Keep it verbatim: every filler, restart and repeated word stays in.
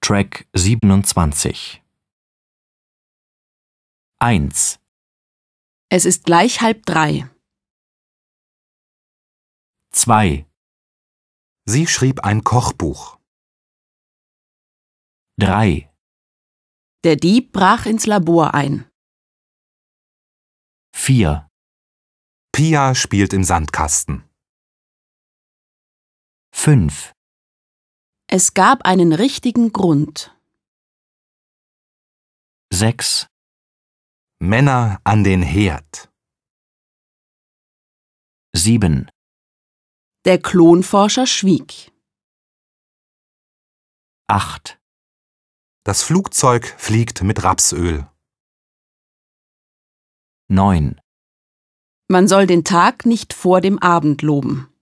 Track siebenundzwanzig. eins. Es ist gleich halb drei. zwei. Sie schrieb ein Kochbuch. drei. Der Dieb brach ins Labor ein. vier. Pia spielt im Sandkasten. fünf. Es gab einen richtigen Grund. sechs. Männer an den Herd. sieben. Der Klonforscher schwieg. acht. Das Flugzeug fliegt mit Rapsöl. neun. Man soll den Tag nicht vor dem Abend loben.